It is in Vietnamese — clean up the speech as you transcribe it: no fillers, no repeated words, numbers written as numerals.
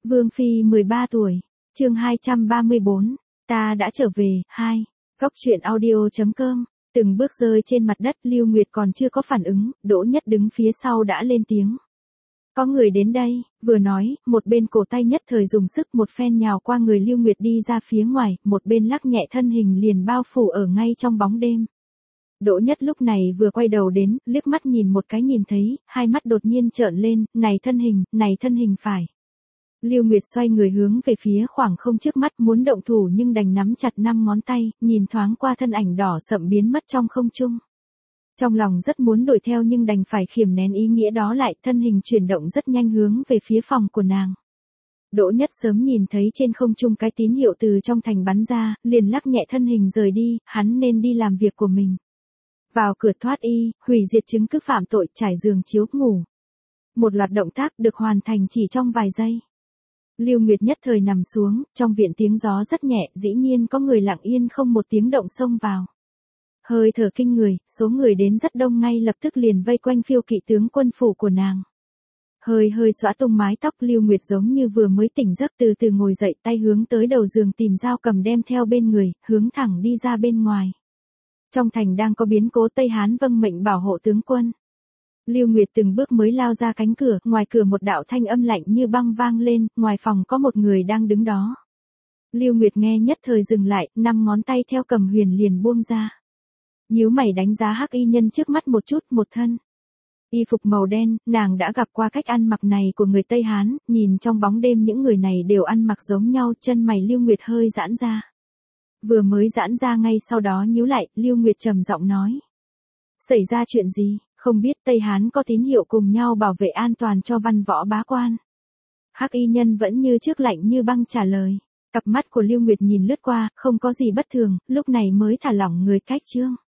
Vương Phi 13 tuổi, chương 234, ta đã trở về, 2. Góc truyện audio.com, từng bước rơi trên mặt đất. Lưu Nguyệt còn chưa có phản ứng, Đỗ Nhất đứng phía sau đã lên tiếng. Có người đến đây, vừa nói, một bên cổ tay nhất thời dùng sức một phen nhào qua người Lưu Nguyệt đi ra phía ngoài, một bên lắc nhẹ thân hình liền bao phủ ở ngay trong bóng đêm. Đỗ Nhất lúc này vừa quay đầu đến, liếc mắt nhìn một cái nhìn thấy, hai mắt đột nhiên trợn lên, này thân hình phải. Lưu Nguyệt xoay người hướng về phía khoảng không trước mắt muốn động thủ nhưng đành nắm chặt 5 ngón tay, nhìn thoáng qua thân ảnh đỏ sậm biến mất trong không trung. Trong lòng rất muốn đuổi theo nhưng đành phải khiềm nén ý nghĩa đó lại, thân hình chuyển động rất nhanh hướng về phía phòng của nàng. Đỗ Nhất sớm nhìn thấy trên không trung cái tín hiệu từ trong thành bắn ra, liền lắc nhẹ thân hình rời đi, hắn nên đi làm việc của mình. Vào cửa thoát y, hủy diệt chứng cứ phạm tội, trải giường chiếu ngủ. Một loạt động tác được hoàn thành chỉ trong vài giây. Lưu Nguyệt nhất thời nằm xuống, trong viện tiếng gió rất nhẹ, dĩ nhiên có người lặng yên không một tiếng động xông vào. Hơi thở kinh người, số người đến rất đông ngay lập tức liền vây quanh Phiêu Kỵ tướng quân phủ của nàng. Hơi xõa tung mái tóc, Lưu Nguyệt giống như vừa mới tỉnh giấc từ từ ngồi dậy, tay hướng tới đầu giường tìm dao cầm đem theo bên người, hướng thẳng đi ra bên ngoài. Trong thành đang có biến cố, Tây Hán vâng mệnh bảo hộ tướng quân. Lưu Nguyệt từng bước mới lao ra cánh cửa, ngoài cửa một đạo thanh âm lạnh như băng vang lên, ngoài phòng có một người đang đứng đó. Lưu Nguyệt nghe nhất thời dừng lại, 5 ngón tay theo cầm huyền liền buông ra. Nhíu mày đánh giá hắc y nhân trước mắt một chút, một thân y phục màu đen, nàng đã gặp qua cách ăn mặc này của người Tây Hán, nhìn trong bóng đêm những người này đều ăn mặc giống nhau, chân mày Lưu Nguyệt hơi giãn ra. Vừa mới giãn ra ngay sau đó nhíu lại, Lưu Nguyệt trầm giọng nói. Xảy ra chuyện gì, không biết Tây Hán có tín hiệu cùng nhau bảo vệ an toàn cho văn võ bá quan. Hắc y nhân vẫn như trước lạnh như băng trả lời. Cặp mắt của Lưu Nguyệt nhìn lướt qua, không có gì bất thường, lúc này mới thả lỏng người cách chương.